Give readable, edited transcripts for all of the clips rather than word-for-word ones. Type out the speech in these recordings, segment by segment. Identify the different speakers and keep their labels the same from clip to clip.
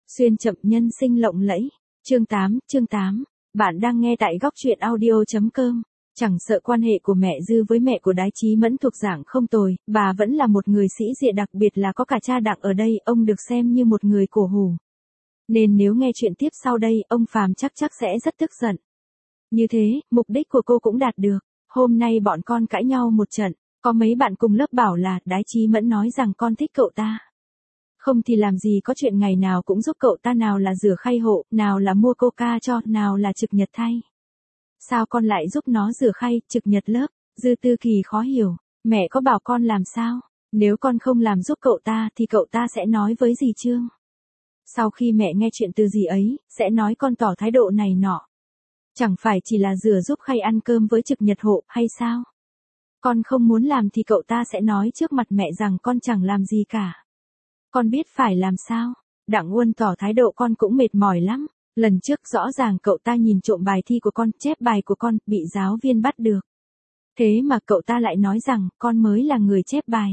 Speaker 1: Xuyên chậm nhân sinh lộng lẫy. Chương 8. Bạn đang nghe tại góc truyện audio.com. Chẳng sợ quan hệ của mẹ Dư với mẹ của Đái Chí Mẫn thuộc dạng không tồi, bà vẫn là một người sĩ diện, đặc biệt là có cả cha Đặng ở đây, ông được xem như một người cổ hủ. Nên nếu nghe chuyện tiếp sau đây, ông Phàm chắc sẽ rất tức giận. Như thế, mục đích của cô cũng đạt được. Hôm nay bọn con cãi nhau một trận, có mấy bạn cùng lớp bảo là Đái Chí Mẫn nói rằng con thích cậu ta. Không thì làm gì có chuyện ngày nào cũng giúp cậu ta, nào là rửa khay hộ, nào là mua coca cho, nào là trực nhật thay. Sao con lại giúp nó rửa khay, trực nhật lớp? Dư Tư Kỳ khó hiểu, mẹ có bảo con làm sao? Nếu con không làm giúp cậu ta thì cậu ta sẽ nói với dì Trương. Sau khi mẹ nghe chuyện từ dì ấy, sẽ nói con tỏ thái độ này nọ. Chẳng phải chỉ là rửa giúp khay ăn cơm với trực nhật hộ hay sao? Con không muốn làm thì cậu ta sẽ nói trước mặt mẹ rằng con chẳng làm gì cả. Con biết phải làm sao? Đặng Uân tỏ thái độ con cũng mệt mỏi lắm. Lần trước rõ ràng cậu ta nhìn trộm bài thi của con, chép bài của con, bị giáo viên bắt được. Thế mà cậu ta lại nói rằng con mới là người chép bài.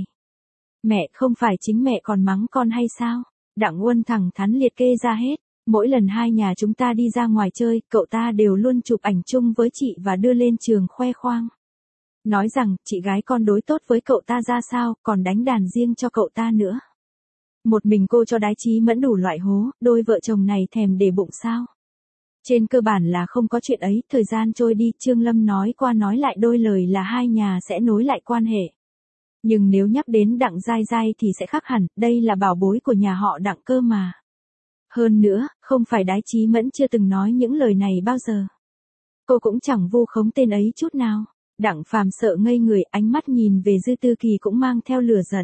Speaker 1: Mẹ, không phải chính mẹ còn mắng con hay sao? Đặng Uân thẳng thắn liệt kê ra hết. Mỗi lần hai nhà chúng ta đi ra ngoài chơi, cậu ta đều luôn chụp ảnh chung với chị và đưa lên trường khoe khoang. Nói rằng chị gái con đối tốt với cậu ta ra sao, còn đánh đàn riêng cho cậu ta nữa. Một mình cô cho Đái Chí Mẫn đủ loại hố, đôi vợ chồng này thèm để bụng sao? Trên cơ bản là không có chuyện ấy, thời gian trôi đi, Trương Lâm nói qua nói lại đôi lời là hai nhà sẽ nối lại quan hệ. Nhưng nếu nhắc đến Đặng Giai Giai thì sẽ khác hẳn, đây là bảo bối của nhà họ Đặng cơ mà. Hơn nữa, không phải Đái Chí Mẫn chưa từng nói những lời này bao giờ. Cô cũng chẳng vu khống tên ấy chút nào. Đặng Phàm sợ ngây người, ánh mắt nhìn về Dư Tư Kỳ cũng mang theo lửa giận.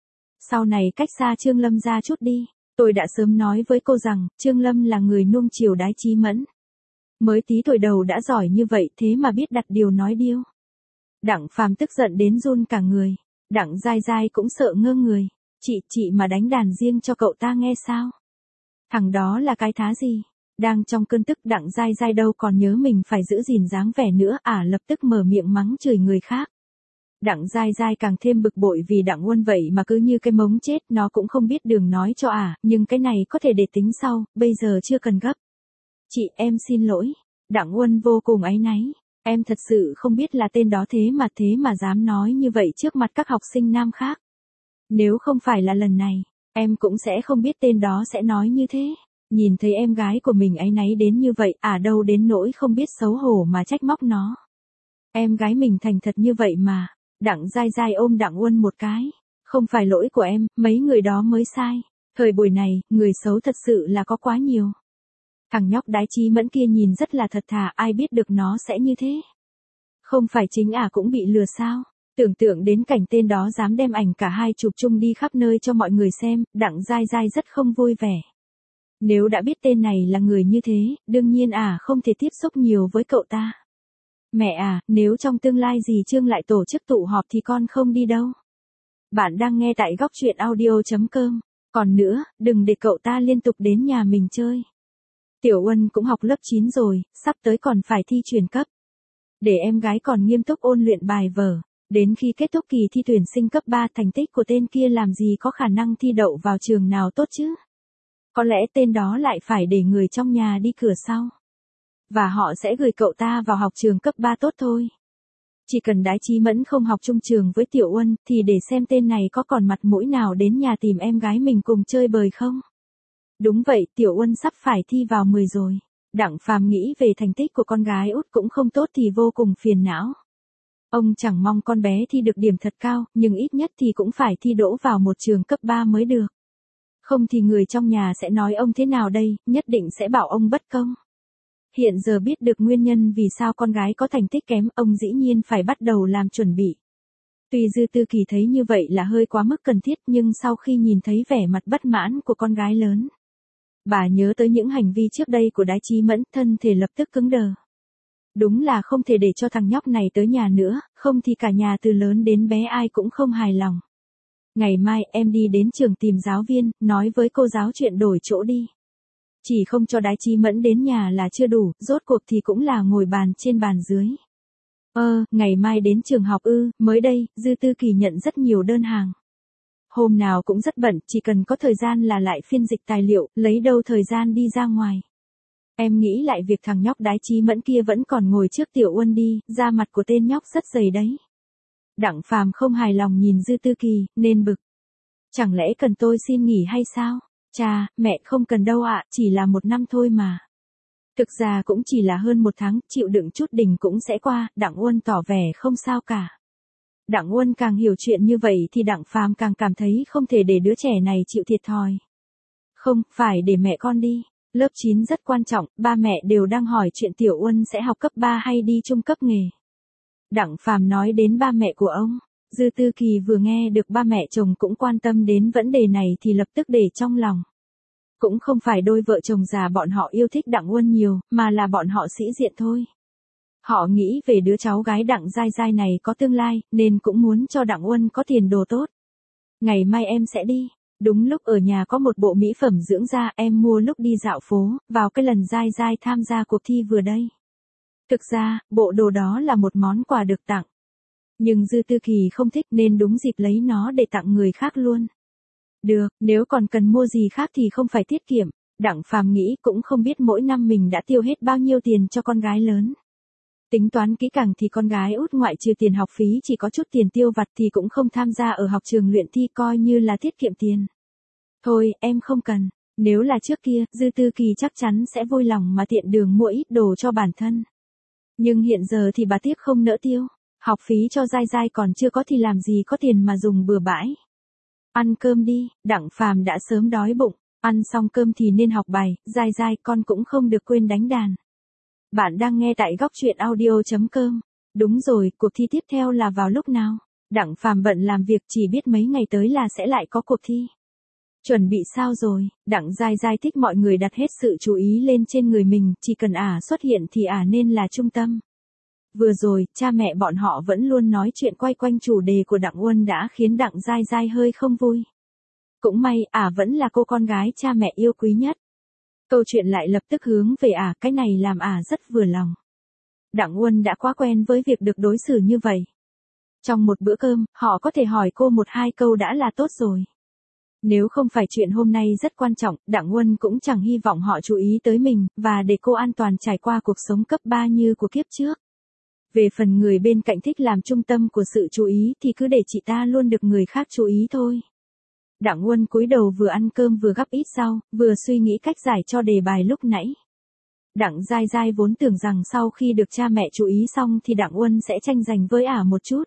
Speaker 1: Sau này cách xa Trương Lâm ra chút đi. Tôi đã sớm nói với cô rằng, Trương Lâm là người nuông chiều Đái Chí Mẫn. Mới tí tuổi đầu đã giỏi như vậy, thế mà biết đặt điều nói điêu. Đặng Phàm tức giận đến run cả người. Đặng Giai Giai cũng sợ ngơ người. Chị mà đánh đàn riêng cho cậu ta nghe sao? Thằng đó là cái thá gì? Đang trong cơn tức, Đặng Giai Giai đâu còn nhớ mình phải giữ gìn dáng vẻ nữa, lập tức mở miệng mắng chửi người khác. Đặng Giai Giai càng thêm bực bội vì Đặng Uân vậy mà cứ như cái mống chết, nó cũng không biết đường nói cho nhưng cái này có thể để tính sau, bây giờ chưa cần gấp. Chị, em xin lỗi. Đặng Uân vô cùng áy náy. Em thật sự không biết là tên đó, thế mà dám nói như vậy trước mặt các học sinh nam khác. Nếu không phải là lần này, em cũng sẽ không biết tên đó sẽ nói như thế. Nhìn thấy em gái của mình áy náy đến như vậy, đâu đến nỗi không biết xấu hổ mà trách móc nó. Em gái mình thành thật như vậy mà. Đặng Giai Giai ôm Đặng Uân một cái. Không phải lỗi của em, mấy người đó mới sai. Thời buổi này, người xấu thật sự là có quá nhiều. Thằng nhóc Đái Chí Mẫn kia nhìn rất là thật thà, ai biết được nó sẽ như thế. Không phải chính cũng bị lừa sao? Tưởng tượng đến cảnh tên đó dám đem ảnh cả hai chụp chung đi khắp nơi cho mọi người xem, Đặng Giai Giai rất không vui vẻ. Nếu đã biết tên này là người như thế, đương nhiên không thể tiếp xúc nhiều với cậu ta. Mẹ nếu trong tương lai dì Trương lại tổ chức tụ họp thì con không đi đâu. Bạn đang nghe tại góc truyện audio.com. Còn nữa, đừng để cậu ta liên tục đến nhà mình chơi. Tiểu Uân cũng học lớp 9 rồi, sắp tới còn phải thi chuyển cấp. Để em gái còn nghiêm túc ôn luyện bài vở. Đến khi kết thúc kỳ thi tuyển sinh cấp 3, thành tích của tên kia làm gì có khả năng thi đậu vào trường nào tốt chứ. Có lẽ tên đó lại phải để người trong nhà đi cửa sau. Và họ sẽ gửi cậu ta vào học trường cấp 3 tốt thôi. Chỉ cần Đái Chí Mẫn không học chung trường với Tiểu Uân, thì để xem tên này có còn mặt mũi nào đến nhà tìm em gái mình cùng chơi bời không. Đúng vậy, Tiểu Uân sắp phải thi vào 10 rồi. Đặng Phàm nghĩ về thành tích của con gái út cũng không tốt thì vô cùng phiền não. Ông chẳng mong con bé thi được điểm thật cao, nhưng ít nhất thì cũng phải thi đỗ vào một trường cấp 3 mới được. Không thì người trong nhà sẽ nói ông thế nào đây, nhất định sẽ bảo ông bất công. Hiện giờ biết được nguyên nhân vì sao con gái có thành tích kém, ông dĩ nhiên phải bắt đầu làm chuẩn bị. Tuy Dư Tư Kỳ thấy như vậy là hơi quá mức cần thiết, nhưng sau khi nhìn thấy vẻ mặt bất mãn của con gái lớn, bà nhớ tới những hành vi trước đây của Đái Chí Mẫn, thân thể lập tức cứng đờ. Đúng là không thể để cho thằng nhóc này tới nhà nữa, không thì cả nhà từ lớn đến bé ai cũng không hài lòng. Ngày mai em đi đến trường tìm giáo viên, nói với cô giáo chuyện đổi chỗ đi. Chỉ không cho Đái Chí Mẫn đến nhà là chưa đủ, rốt cuộc thì cũng là ngồi bàn trên bàn dưới. Ngày mai đến trường học mới đây, Dư Tư Kỳ nhận rất nhiều đơn hàng. Hôm nào cũng rất bận, chỉ cần có thời gian là lại phiên dịch tài liệu, lấy đâu thời gian đi ra ngoài. Em nghĩ lại việc thằng nhóc Đái Chí Mẫn kia vẫn còn ngồi trước Tiểu Uân đi, da mặt của tên nhóc rất dày đấy. Đặng Phàm không hài lòng nhìn Dư Tư Kỳ, nên bực. Chẳng lẽ cần tôi xin nghỉ hay sao? Chà, mẹ không cần đâu ạ, chỉ là 1 năm thôi mà. Thực ra cũng chỉ là hơn 1 tháng, chịu đựng chút đỉnh cũng sẽ qua, Đặng Uân tỏ vẻ không sao cả. Đặng Uân càng hiểu chuyện như vậy thì Đặng Phàm càng cảm thấy không thể để đứa trẻ này chịu thiệt thòi. Không, phải để mẹ con đi. Lớp 9 rất quan trọng, ba mẹ đều đang hỏi chuyện Tiểu Uân sẽ học cấp 3 hay đi trung cấp nghề. Đặng Phàm nói đến ba mẹ của ông. Dư Tư Kỳ vừa nghe được ba mẹ chồng cũng quan tâm đến vấn đề này thì lập tức để trong lòng. Cũng không phải đôi vợ chồng già bọn họ yêu thích Đặng Uân nhiều, mà là bọn họ sĩ diện thôi. Họ nghĩ về đứa cháu gái Đặng Giai Giai này có tương lai, nên cũng muốn cho Đặng Uân có tiền đồ tốt. Ngày mai em sẽ đi. Đúng lúc ở nhà có một bộ mỹ phẩm dưỡng da em mua lúc đi dạo phố, vào cái lần Giai Giai tham gia cuộc thi vừa đây. Thực ra, bộ đồ đó là một món quà được tặng. Nhưng Dư Tư Kỳ không thích nên đúng dịp lấy nó để tặng người khác luôn. Được, nếu còn cần mua gì khác thì không phải tiết kiệm. Đặng Phàm nghĩ cũng không biết mỗi năm mình đã tiêu hết bao nhiêu tiền cho con gái lớn. Tính toán kỹ càng thì con gái út ngoại trừ tiền học phí chỉ có chút tiền tiêu vặt thì cũng không tham gia ở học trường luyện thi coi như là tiết kiệm tiền. Thôi, em không cần. Nếu là trước kia, Dư Tư Kỳ chắc chắn sẽ vui lòng mà tiện đường mua ít đồ cho bản thân. Nhưng hiện giờ thì bà tiếc không nỡ tiêu. Học phí cho Giai Giai còn chưa có thì làm gì có tiền mà dùng bừa bãi. Ăn cơm đi, Đặng Phàm đã sớm đói bụng. Ăn xong cơm thì nên học bài, Giai Giai con cũng không được quên đánh đàn. Bạn đang nghe tại góc truyện audio.com. Đúng rồi, cuộc thi tiếp theo là vào lúc nào? Đặng Phàm bận làm việc chỉ biết mấy ngày tới là sẽ lại có cuộc thi. Chuẩn bị sao rồi? Đặng Giai Giai thích mọi người đặt hết sự chú ý lên trên người mình, chỉ cần xuất hiện thì nên là trung tâm. Vừa rồi, cha mẹ bọn họ vẫn luôn nói chuyện quay quanh chủ đề của Đặng Uân đã khiến Đặng Giai Giai hơi không vui. Cũng may, vẫn là cô con gái cha mẹ yêu quý nhất. Câu chuyện lại lập tức hướng về cái này làm rất vừa lòng. Đặng Uân đã quá quen với việc được đối xử như vậy. Trong một bữa cơm, họ có thể hỏi cô 1-2 câu đã là tốt rồi. Nếu không phải chuyện hôm nay rất quan trọng, Đặng Uân cũng chẳng hy vọng họ chú ý tới mình, và để cô an toàn trải qua cuộc sống cấp 3 như của kiếp trước. Về phần người bên cạnh thích làm trung tâm của sự chú ý thì cứ để chị ta luôn được người khác chú ý thôi. Đặng Uân cúi đầu vừa ăn cơm vừa gắp ít rau, vừa suy nghĩ cách giải cho đề bài lúc nãy. Đặng Giai Giai vốn tưởng rằng sau khi được cha mẹ chú ý xong thì Đặng Uân sẽ tranh giành với một chút.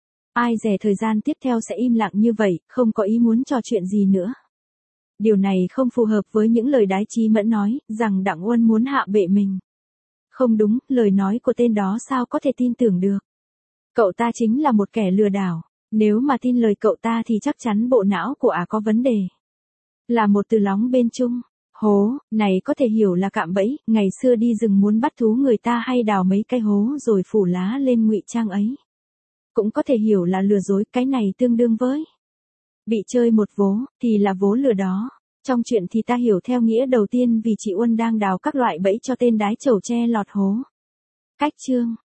Speaker 1: Ai dè thời gian tiếp theo sẽ im lặng như vậy, không có ý muốn trò chuyện gì nữa. Điều này không phù hợp với những lời Đái Chí Mẫn nói, rằng Đặng Uân muốn hạ bệ mình. Không đúng, lời nói của tên đó sao có thể tin tưởng được. Cậu ta chính là một kẻ lừa đảo. Nếu mà tin lời cậu ta thì chắc chắn bộ não của có vấn đề. Là một từ lóng bên chung. Hố, này có thể hiểu là cạm bẫy, ngày xưa đi rừng muốn bắt thú người ta hay đào mấy cái hố rồi phủ lá lên ngụy trang ấy. Cũng có thể hiểu là lừa dối, cái này tương đương với bị chơi một vố, thì là vố lừa đó. Trong chuyện thì ta hiểu theo nghĩa đầu tiên vì chị Uân đang đào các loại bẫy cho tên đái chầu tre lọt hố. Cách chương